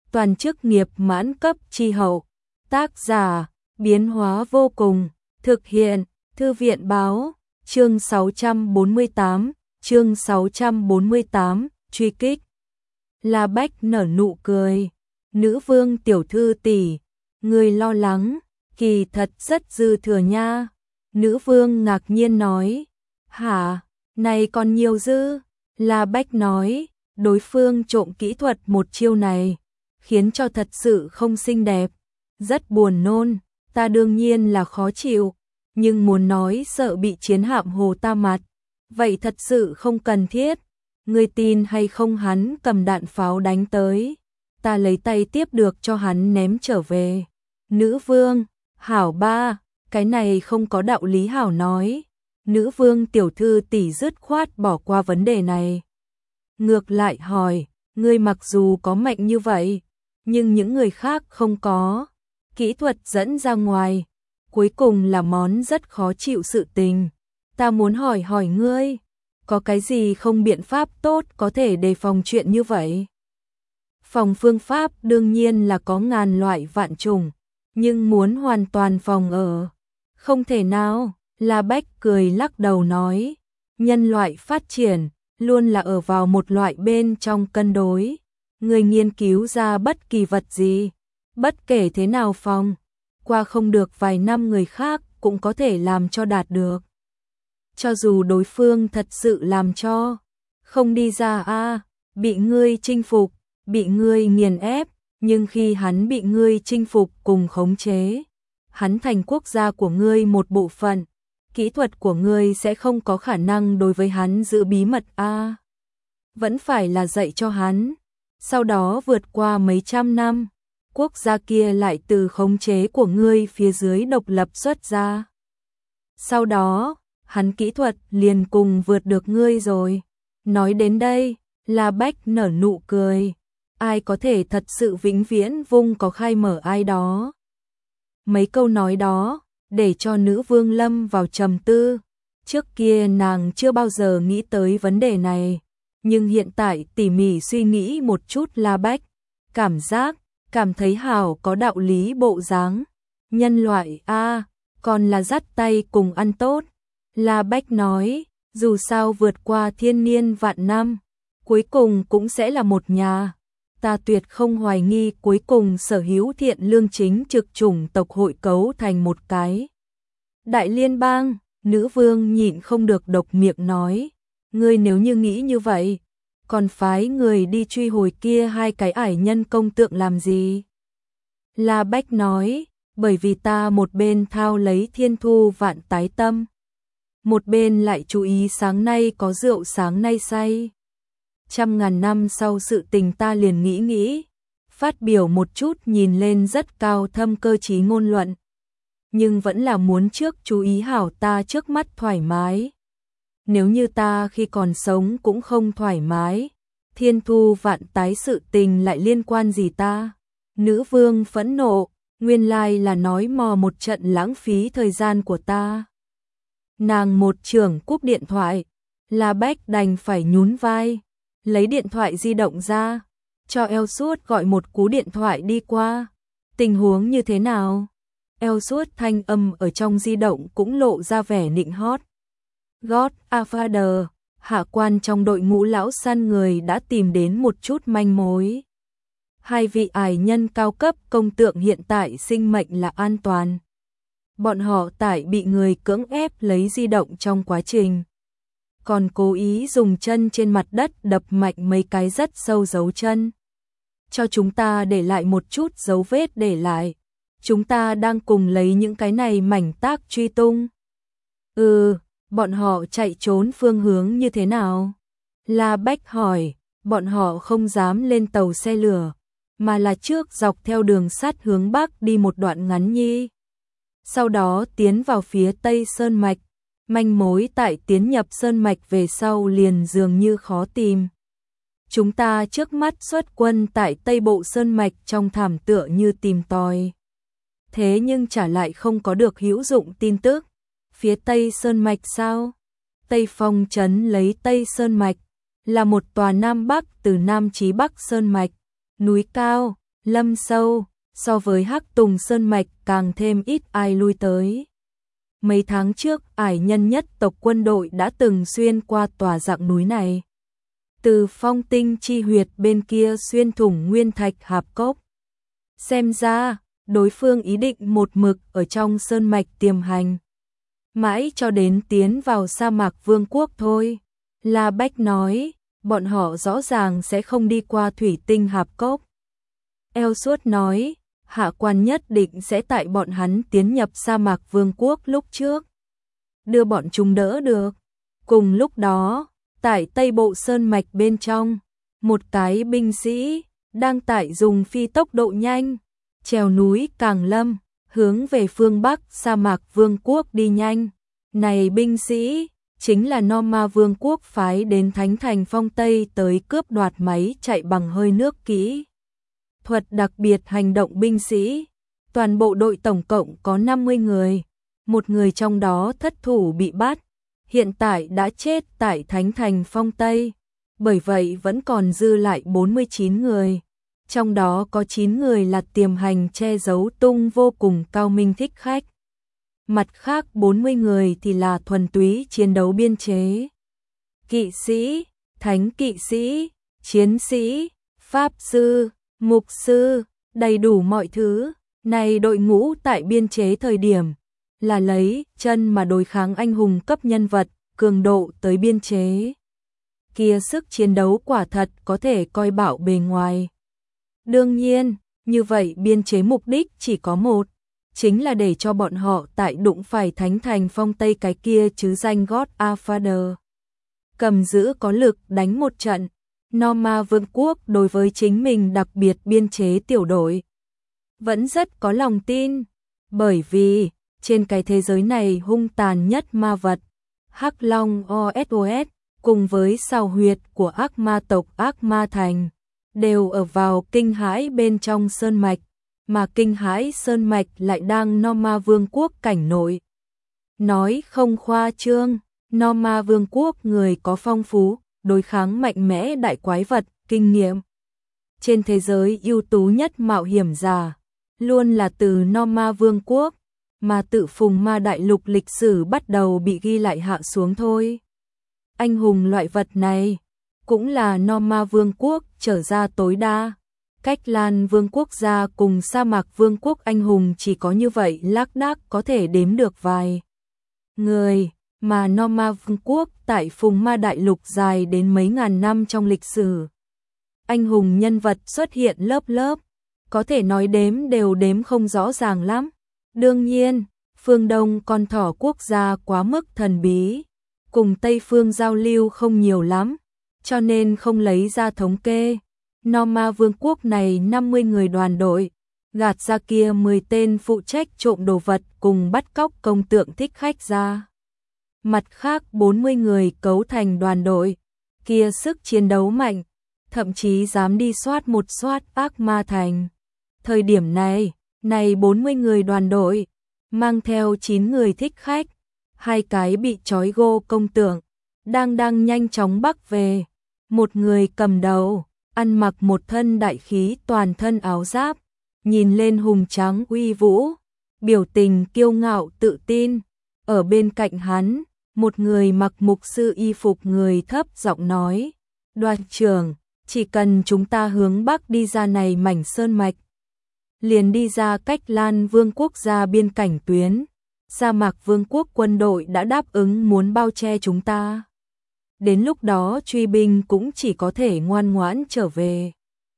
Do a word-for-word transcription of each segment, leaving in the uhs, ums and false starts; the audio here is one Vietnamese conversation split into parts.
toàn chức nghiệp mãn cấp chi hậu. Tác giả, biến hóa vô cùng, thực hiện, Thư viện báo, chương sáu trăm bốn mươi tám, chương sáu trăm bốn mươi tám, truy kích. La Bách nở nụ cười, nữ vương tiểu thư tỷ, người lo lắng, kỳ thật rất dư thừa nha. Nữ vương ngạc nhiên nói, hả, này còn nhiều dư. La Bách nói, đối phương trộm kỹ thuật một chiêu này, khiến cho thật sự không xinh đẹp, rất buồn nôn, ta đương nhiên là khó chịu, nhưng muốn nói sợ bị chiến hạm hồ ta mặt, vậy thật sự không cần thiết. Ngươi tin hay không hắn cầm đạn pháo đánh tới, ta lấy tay tiếp được cho hắn ném trở về. Nữ vương, hảo ba, cái này không có đạo lý hảo nói. Nữ vương tiểu thư tỷ dứt khoát bỏ qua vấn đề này. Ngược lại hỏi, ngươi mặc dù có mạnh như vậy, nhưng những người khác không có. Kỹ thuật dẫn ra ngoài, cuối cùng là món rất khó chịu sự tình. Ta muốn hỏi hỏi ngươi, có cái gì không biện pháp tốt có thể đề phòng chuyện như vậy? Phòng phương pháp đương nhiên là có ngàn loại vạn chủng, nhưng muốn hoàn toàn phòng ở, không thể nào. La Bách cười lắc đầu nói, nhân loại phát triển luôn là ở vào một loại bên trong cân đối. Người nghiên cứu ra bất kỳ vật gì, bất kể thế nào phòng, qua không được vài năm người khác cũng có thể làm cho đạt được. Cho dù đối phương thật sự làm cho không đi ra a, bị ngươi chinh phục, bị ngươi nghiền ép, nhưng khi hắn bị ngươi chinh phục cùng khống chế, hắn thành quốc gia của ngươi một bộ phận, kỹ thuật của ngươi sẽ không có khả năng đối với hắn giữ bí mật a. Vẫn phải là dạy cho hắn. Sau đó vượt qua mấy trăm năm, quốc gia kia lại từ khống chế của ngươi phía dưới độc lập xuất ra. Sau đó, hắn kỹ thuật liền cùng vượt được ngươi rồi. Nói đến đây, La Bách nở nụ cười. Ai có thể thật sự vĩnh viễn vung có khai mở ai đó. Mấy câu nói đó, để cho nữ vương lâm vào trầm tư. Trước kia nàng chưa bao giờ nghĩ tới vấn đề này. Nhưng hiện tại tỉ mỉ suy nghĩ một chút La Bách, cảm giác, cảm thấy hảo có đạo lý bộ dáng. Nhân loại a, còn là dắt tay cùng ăn tốt. La Bách nói, dù sao vượt qua thiên niên vạn năm, cuối cùng cũng sẽ là một nhà. Ta tuyệt không hoài nghi cuối cùng sở hữu thiện lương chính trực chủng tộc hội cấu thành một cái đại liên bang. Nữ vương nhịn không được độc miệng nói, ngươi nếu như nghĩ như vậy, còn phái người đi truy hồi kia hai cái ải nhân công tượng làm gì? La Bách nói, bởi vì ta một bên thao lấy thiên thu vạn tái tâm, một bên lại chú ý sáng nay có rượu sáng nay say. Trăm ngàn năm sau sự tình ta liền nghĩ nghĩ, phát biểu một chút nhìn lên rất cao thâm cơ trí ngôn luận. Nhưng vẫn là muốn trước chú ý hảo ta trước mắt thoải mái. Nếu như ta khi còn sống cũng không thoải mái, thiên thu vạn tái sự tình lại liên quan gì ta? Nữ vương phẫn nộ, nguyên lai là nói mò một trận lãng phí thời gian của ta. Nàng một trưởng cúp điện thoại, La Bách đành phải nhún vai, lấy điện thoại di động ra, cho eo suốt gọi một cú điện thoại đi qua. Tình huống như thế nào? Eo suốt thanh âm ở trong di động cũng lộ ra vẻ nịnh hót. God Father, hạ quan trong đội ngũ lão săn người đã tìm đến một chút manh mối. Hai vị ải nhân cao cấp công tượng hiện tại sinh mệnh là an toàn. Bọn họ tại bị người cưỡng ép lấy di động trong quá trình, còn cố ý dùng chân trên mặt đất đập mạnh mấy cái rất sâu dấu chân, cho chúng ta để lại một chút dấu vết để lại. Chúng ta đang cùng lấy những cái này mảnh tác truy tung. Ừ, bọn họ chạy trốn phương hướng như thế nào? La Bách hỏi, bọn họ không dám lên tàu xe lửa, mà là trước dọc theo đường sắt hướng Bắc đi một đoạn ngắn nhi. Sau đó tiến vào phía Tây Sơn Mạch, manh mối tại tiến nhập Sơn Mạch về sau liền dường như khó tìm. Chúng ta trước mắt xuất quân tại Tây Bộ Sơn Mạch trong thảm tựa như tìm tòi. Thế nhưng trả lại không có được hữu dụng tin tức. Phía Tây Sơn Mạch sao? Tây Phong trấn lấy Tây Sơn Mạch, là một tòa Nam Bắc từ Nam chí Bắc Sơn Mạch, núi cao, lâm sâu, so với Hắc Tùng Sơn Mạch càng thêm ít ai lui tới. Mấy tháng trước, ải nhân nhất tộc quân đội đã từng xuyên qua tòa dạng núi này. Từ phong tinh chi huyệt bên kia xuyên thủng nguyên thạch hạp cốc. Xem ra, đối phương ý định một mực ở trong sơn mạch tiềm hành. Mãi cho đến tiến vào sa mạc vương quốc thôi. La Bách nói, bọn họ rõ ràng sẽ không đi qua thủy tinh hạp cốc. Eo Suốt nói, hạ quan nhất định sẽ tại bọn hắn tiến nhập sa mạc vương quốc lúc trước. Đưa bọn chúng đỡ được. Cùng lúc đó, tại Tây Bộ Sơn Mạch bên trong, một cái binh sĩ đang tại dùng phi tốc độ nhanh, trèo núi Càng Lâm, hướng về phương Bắc sa mạc vương quốc đi nhanh. Này binh sĩ, chính là Norma vương quốc phái đến Thánh Thành Phong Tây tới cướp đoạt máy chạy bằng hơi nước kỹ thuật đặc biệt hành động binh sĩ. Toàn bộ đội tổng cộng có năm mươi người, một người trong đó thất thủ bị bắt, hiện tại đã chết tại Thánh Thành Phong Tây, bởi vậy vẫn còn dư lại bốn mươi chín người, trong đó có chín người là tiềm hành che giấu tung vô cùng cao minh thích khách. Mặt khác bốn mươi người thì là thuần túy chiến đấu biên chế. Kỵ sĩ, thánh kỵ sĩ, chiến sĩ, pháp sư, mục sư, đầy đủ mọi thứ. Này đội ngũ tại biên chế thời điểm là lấy chân mà đối kháng anh hùng cấp nhân vật, cường độ tới biên chế. Kia sức chiến đấu quả thật có thể coi bảo bề ngoài. Đương nhiên, như vậy biên chế mục đích chỉ có một, chính là để cho bọn họ tại đụng phải Thánh Thành Phong Tây cái kia chứ danh God Father. Cầm giữ có lực đánh một trận. Norma vương quốc đối với chính mình đặc biệt biên chế tiểu đội vẫn rất có lòng tin, bởi vì trên cái thế giới này hung tàn nhất ma vật, Hắc Long o ét o ét, cùng với sào huyệt của ác ma tộc Ác Ma Thành, đều ở vào Kinh Hãi bên trong sơn mạch, mà Kinh Hãi sơn mạch lại đang Norma vương quốc cảnh nội. Nói không khoa trương, Norma vương quốc người có phong phú, đối kháng mạnh mẽ đại quái vật, kinh nghiệm. Trên thế giới ưu tú nhất mạo hiểm giả, luôn là từ Norma vương quốc, mà tự Phùng Ma đại lục lịch sử bắt đầu bị ghi lại hạ xuống thôi. Anh hùng loại vật này, cũng là Norma vương quốc trở ra tối đa. Cách Lan vương quốc gia cùng sa mạc vương quốc anh hùng chỉ có như vậy lác đác có thể đếm được vài người. Mà Norma vương quốc tại Phùng Ma đại lục dài đến mấy ngàn năm trong lịch sử. Anh hùng nhân vật xuất hiện lớp lớp, có thể nói đếm đều đếm không rõ ràng lắm. Đương nhiên, phương Đông con thỏ quốc gia quá mức thần bí, cùng Tây phương giao lưu không nhiều lắm, cho nên không lấy ra thống kê. Norma vương quốc này năm mươi người đoàn đội, gạt ra kia mười tên phụ trách trộm đồ vật cùng bắt cóc công tượng thích khách ra. Mặt khác bốn mươi người cấu thành đoàn đội, kia sức chiến đấu mạnh, thậm chí dám đi soát một soát Ác Ma Thành. Thời điểm này, này bốn mươi người đoàn đội, mang theo chín người thích khách, hai cái bị trói gô công tượng, đang đang nhanh chóng bắc về. Một người cầm đầu, ăn mặc một thân đại khí toàn thân áo giáp, nhìn lên hùng tráng uy vũ, biểu tình kiêu ngạo tự tin. Ở bên cạnh hắn, một người mặc mục sư y phục người thấp giọng nói, đoàn trưởng, chỉ cần chúng ta hướng bắc đi ra này mảnh sơn mạch, liền đi ra cách Lan vương quốc gia biên cảnh tuyến, sa mạc vương quốc quân đội đã đáp ứng muốn bao che chúng ta. Đến lúc đó truy binh cũng chỉ có thể ngoan ngoãn trở về.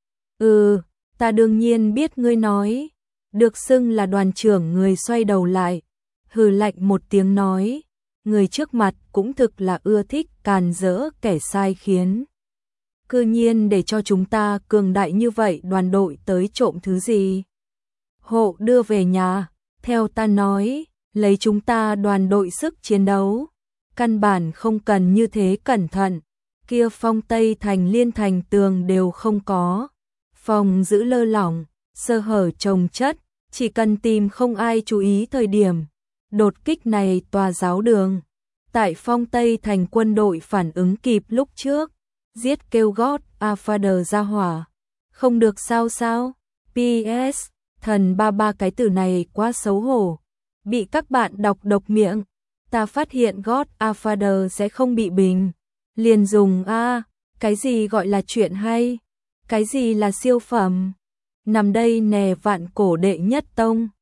Ừ, ta đương nhiên biết ngươi nói. Được xưng là đoàn trưởng người xoay đầu lại, hừ lạnh một tiếng nói, người trước mặt cũng thực là ưa thích càn rỡ kẻ sai khiến. Cư nhiên để cho chúng ta cường đại như vậy đoàn đội tới trộm thứ gì? Hộ đưa về nhà, theo ta nói, lấy chúng ta đoàn đội sức chiến đấu, căn bản không cần như thế cẩn thận, kia Phong Tây Thành liên thành tường đều không có, phòng giữ lơ lỏng, sơ hở chồng chất, chỉ cần tìm không ai chú ý thời điểm, đột kích này tòa giáo đường. Tại Phong Tây Thành quân đội phản ứng kịp lúc trước, giết kêu gót A Father ra hỏa, không được sao sao, pê ét, thần ba ba cái từ này quá xấu hổ. Bị các bạn đọc độc miệng. Ta phát hiện God a Father sẽ không bị bình. Liền dùng a, cái gì gọi là chuyện hay? Cái gì là siêu phẩm? Nằm đây nè vạn cổ đệ nhất tông.